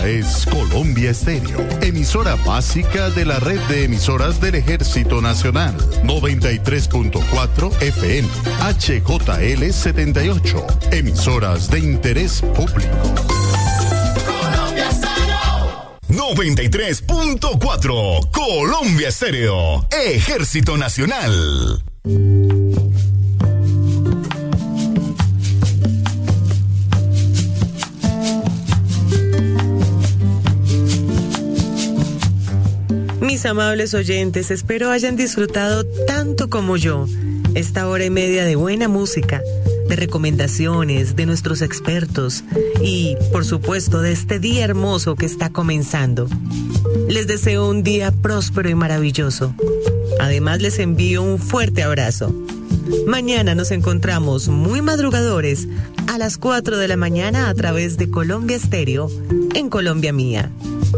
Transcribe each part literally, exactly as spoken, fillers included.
Esta es Colombia Estéreo, emisora básica de la red de emisoras del Ejército Nacional. noventa y tres punto cuatro F M, H J L setenta y ocho, emisoras de interés público. Colombia Estéreo. noventa y tres punto cuatro, Colombia Estéreo, Ejército Nacional. Mis amables oyentes, espero hayan disfrutado tanto como yo esta hora y media de buena música, de recomendaciones de nuestros expertos y, por supuesto, de este día hermoso que está comenzando. Les deseo un día próspero y maravilloso. Además, les envío un fuerte abrazo. Mañana nos encontramos muy madrugadores a las cuatro de la mañana a través de Colombia Estéreo en Colombia Mía.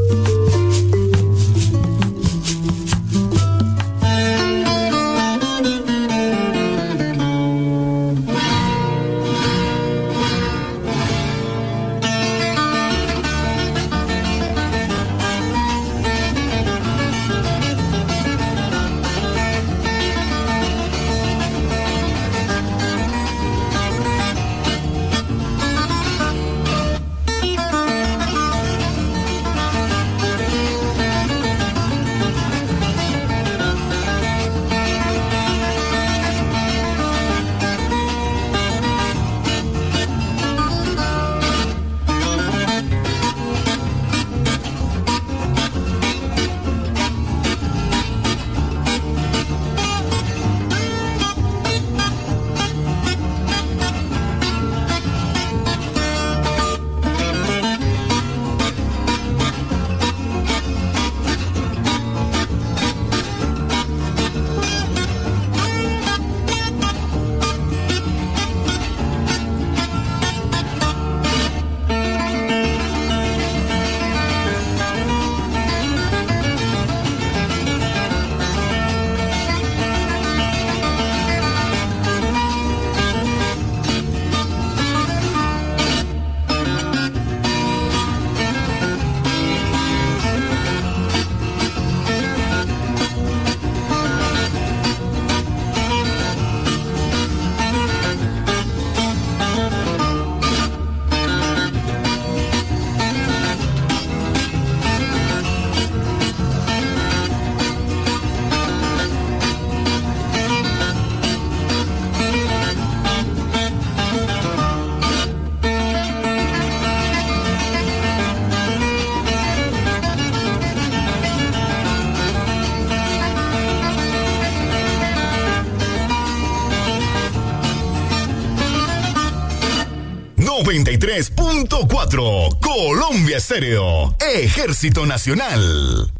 noventa y tres punto cuatro, Colombia Estéreo, Ejército Nacional.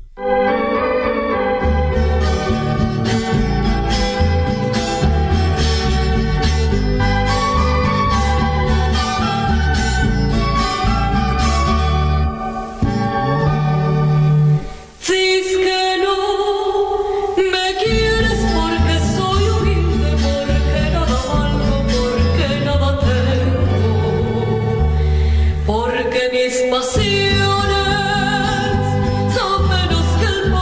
Porque mis pasiones son menos que el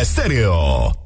Estéreo.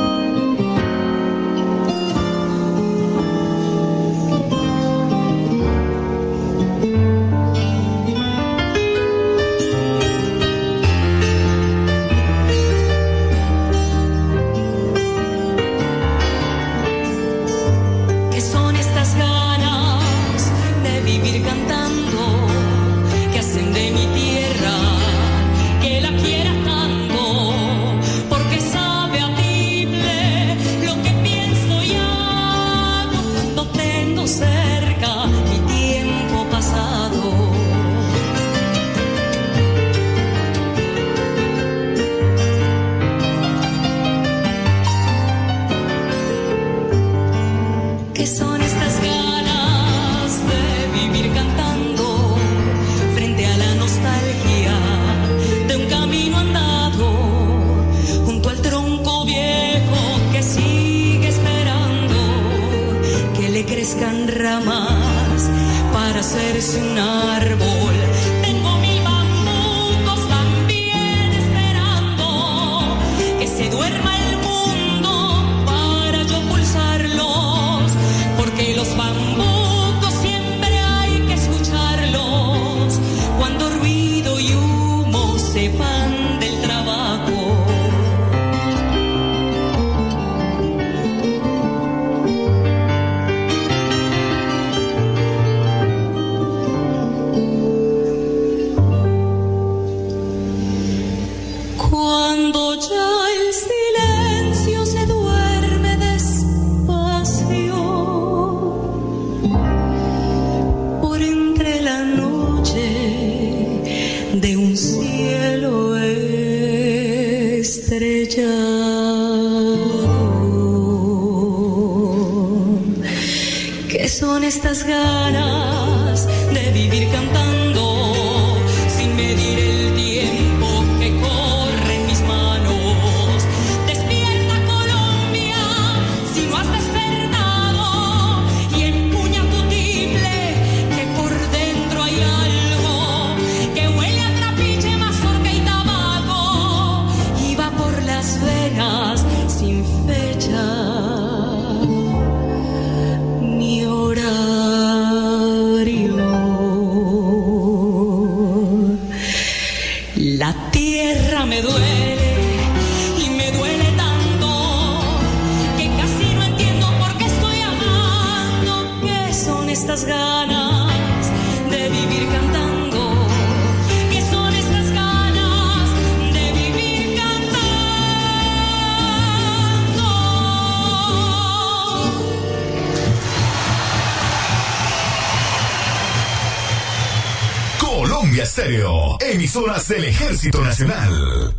Colombia Estéreo, emisoras del Ejército Nacional.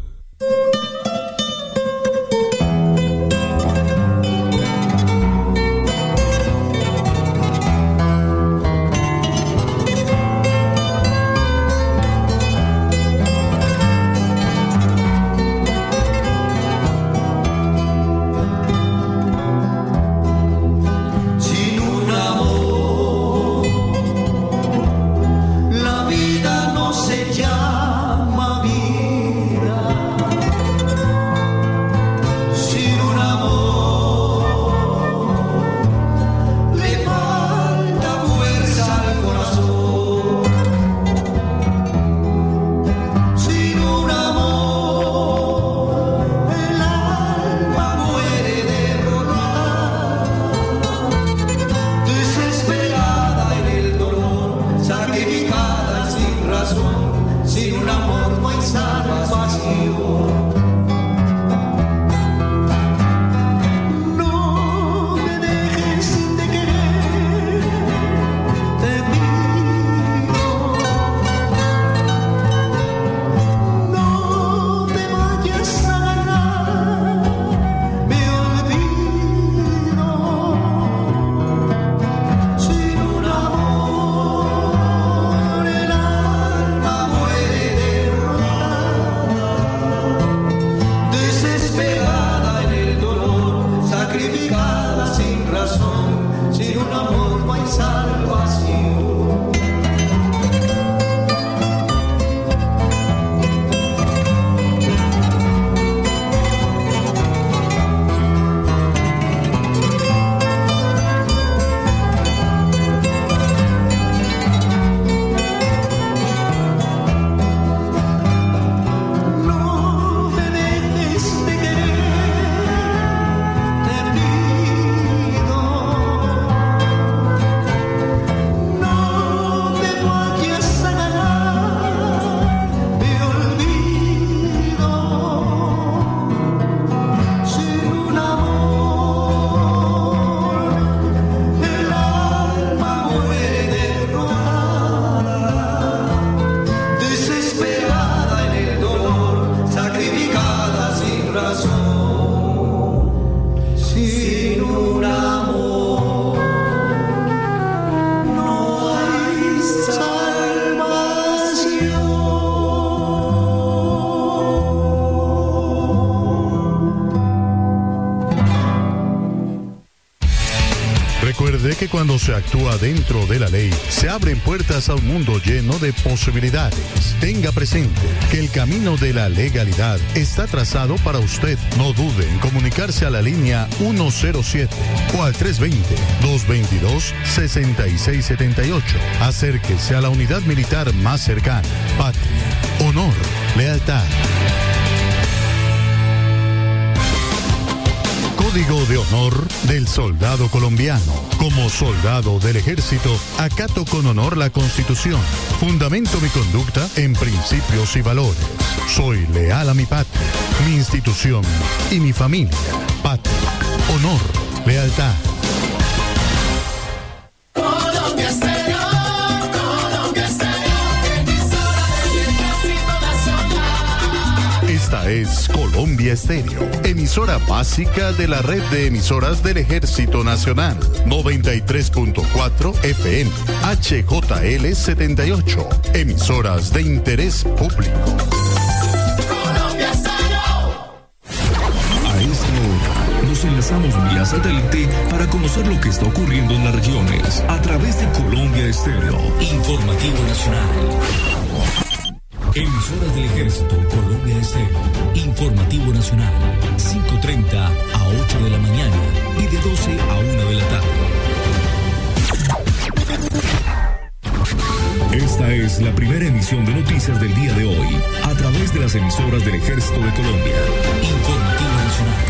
La vida no se llama vida. que cuando se actúa dentro de la ley, se abren puertas a un mundo lleno de posibilidades. Tenga presente que el camino de la legalidad está trazado para usted. No dude en comunicarse a la línea ciento siete o al tres dos cero, dos dos dos, seis seis siete ocho. Acérquese a la unidad militar más cercana. Patria, honor, lealtad. Código de honor del soldado colombiano. Como soldado del ejército, acato con honor la Constitución. Fundamento mi conducta en principios y valores. Soy leal a mi patria, mi institución y mi familia. Patria, honor, lealtad. Colombia Estéreo, Colombia Estéreo, emisora del Ejército Nacional. Esta es Colombia Estéreo, emisora básica de la red de emisoras del Ejército Nacional. noventa y tres punto cuatro F M, H J L setenta y ocho, emisoras de interés público. Colombia Estéreo. A esta hora nos enlazamos vía satélite para conocer lo que está ocurriendo en las regiones a través de Colombia Estéreo. Informativo Nacional. Emisoras del Ejército, Colombia Estéreo. Informativo Nacional. cinco treinta a ocho de la mañana y de doce a una de la tarde. Esta es la primera emisión de noticias del día de hoy a través de las emisoras del Ejército de Colombia. Informativo Nacional.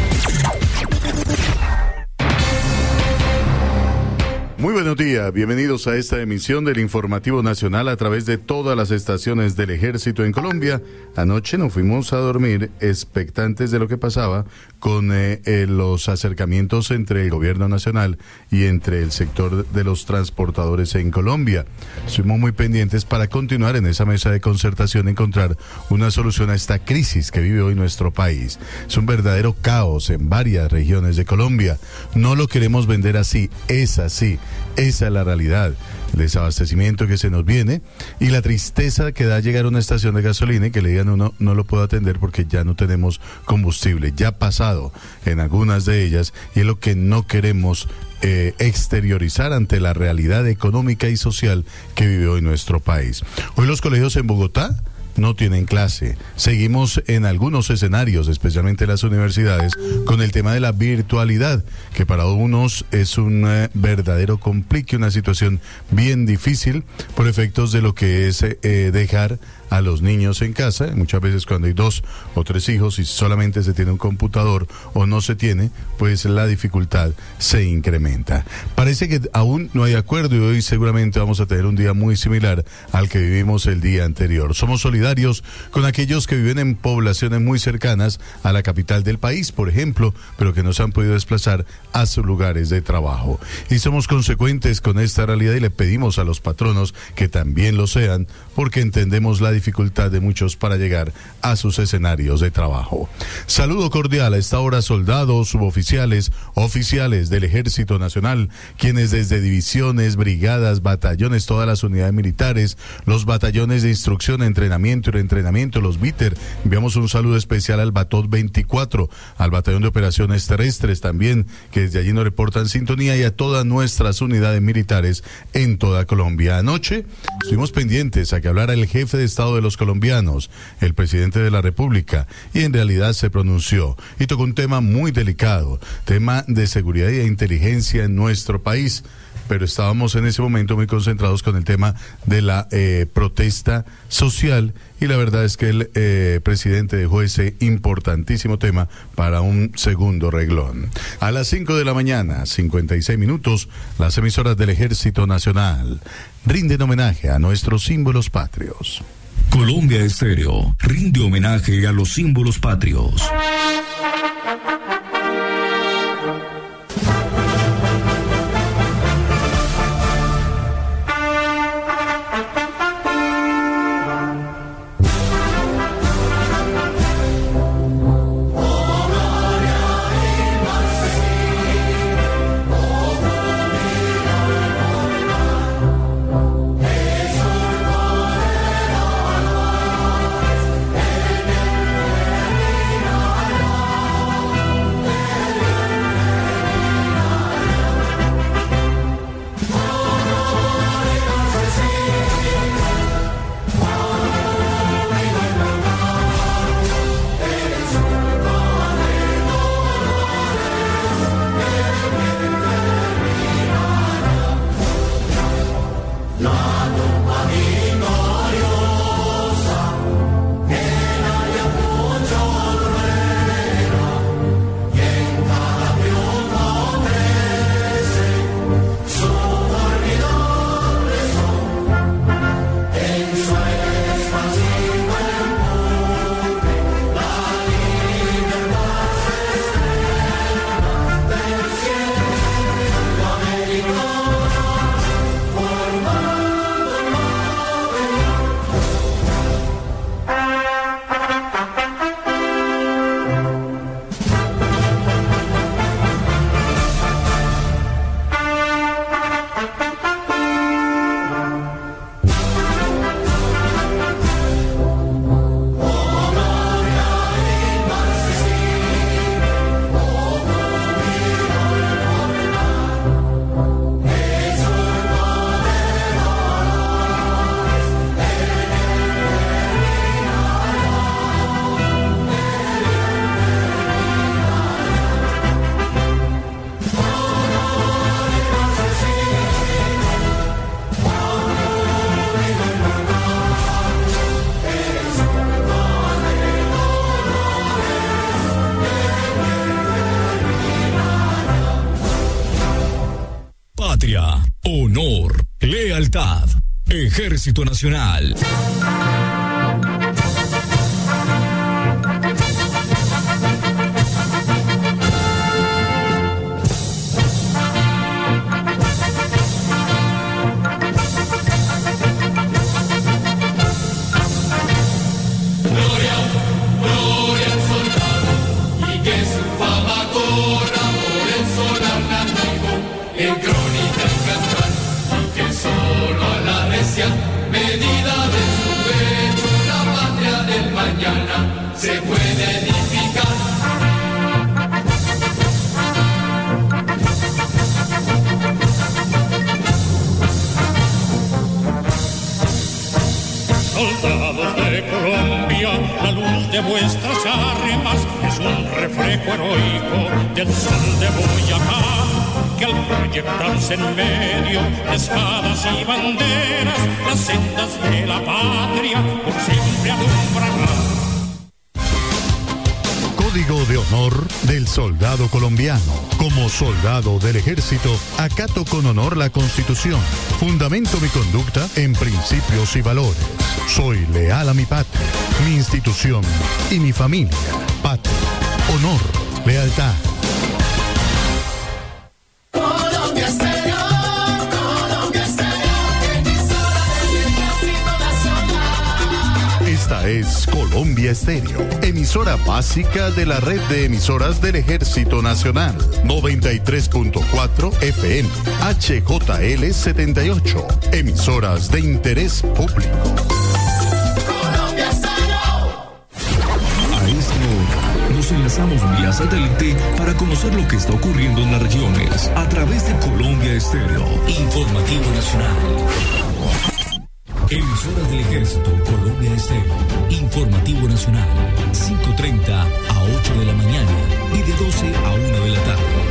Muy buenos días, bienvenidos a esta emisión del Informativo Nacional a través de todas las estaciones del Ejército en Colombia. Anoche nos fuimos a dormir expectantes de lo que pasaba con eh, eh, los acercamientos entre el gobierno nacional y entre el sector de los transportadores en Colombia. Estuvimos muy pendientes para continuar en esa mesa de concertación y encontrar una solución a esta crisis que vive hoy nuestro país. Es un verdadero caos en varias regiones de Colombia. No lo queremos vender así, es así. Esa es la realidad, el desabastecimiento que se nos viene y la tristeza que da llegar a una estación de gasolina y que le digan uno no lo puedo atender porque ya no tenemos combustible. Ya ha pasado en algunas de ellas y es lo que no queremos eh, exteriorizar ante la realidad económica y social que vive hoy nuestro país. Hoy los colegios en Bogotá no tienen clase. Seguimos en algunos escenarios, especialmente las universidades, con el tema de la virtualidad, que para unos es un eh, verdadero complique, una situación bien difícil por efectos de lo que es eh, dejar a los niños en casa. Muchas veces cuando hay dos o tres hijos y solamente se tiene un computador o no se tiene, pues la dificultad se incrementa. Parece que aún no hay acuerdo y hoy seguramente vamos a tener un día muy similar al que vivimos el día anterior. Somos solidarios con aquellos que viven en poblaciones muy cercanas a la capital del país, por ejemplo, pero que no se han podido desplazar a sus lugares de trabajo. Y somos consecuentes con esta realidad y le pedimos a los patronos que también lo sean, porque entendemos la dificultad de muchos para llegar a sus escenarios de trabajo. Saludo cordial a esta hora soldados, suboficiales, oficiales del Ejército Nacional, quienes desde divisiones, brigadas, batallones, todas las unidades militares, los batallones de instrucción, entrenamiento y reentrenamiento, los B I T E R, enviamos un saludo especial al Batot veinticuatro, al Batallón de Operaciones Terrestres también, que desde allí nos reportan sintonía, y a todas nuestras unidades militares en toda Colombia. Anoche estuvimos pendientes a que hablara el jefe de Estado de los colombianos, el presidente de la República, y en realidad se pronunció y tocó un tema muy delicado, tema de seguridad y de inteligencia en nuestro país, pero estábamos en ese momento muy concentrados con el tema de la eh, protesta social, y la verdad es que el eh, presidente dejó ese importantísimo tema para un segundo reglón. A las cinco de la mañana, cincuenta y seis minutos, las emisoras del Ejército Nacional rinden homenaje a nuestros símbolos patrios. Colombia Estéreo rinde homenaje a los símbolos patrios. Ejército Nacional. Medida de su pecho, la patria del mañana se puede edificar. Soldados de Colombia, la luz de vuestras armas es un reflejo heroico del sol de Boyacá, que al proyectarse en medio de espadas y banderas, las sendas de la patria por siempre alumbrará. Código de honor del soldado colombiano. Como soldado del ejército, acato con honor la Constitución. Fundamento mi conducta en principios y valores. Soy leal a mi patria, mi institución y mi familia. Patria, honor, lealtad. Colombia Estéreo, Colombia Estéreo, emisora del Ejército Nacional. Esta es Colombia Estéreo, emisora básica de la red de emisoras del Ejército Nacional. noventa y tres punto cuatro F M, H J L setenta y ocho, emisoras de interés público. Colombia Estéreo. A esta hora nos enlazamos vía satélite para conocer lo que está ocurriendo en las regiones a través de Colombia Estéreo, Informativo Nacional. Emisoras del Ejército, Colombia Estéreo, Informativo Nacional, cinco treinta a ocho de la mañana y de doce a una de la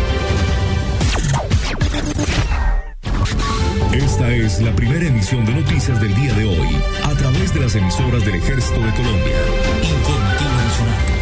tarde. Esta es la primera emisión de noticias del día de hoy, a través de las emisoras del Ejército de Colombia, Informativo Nacional.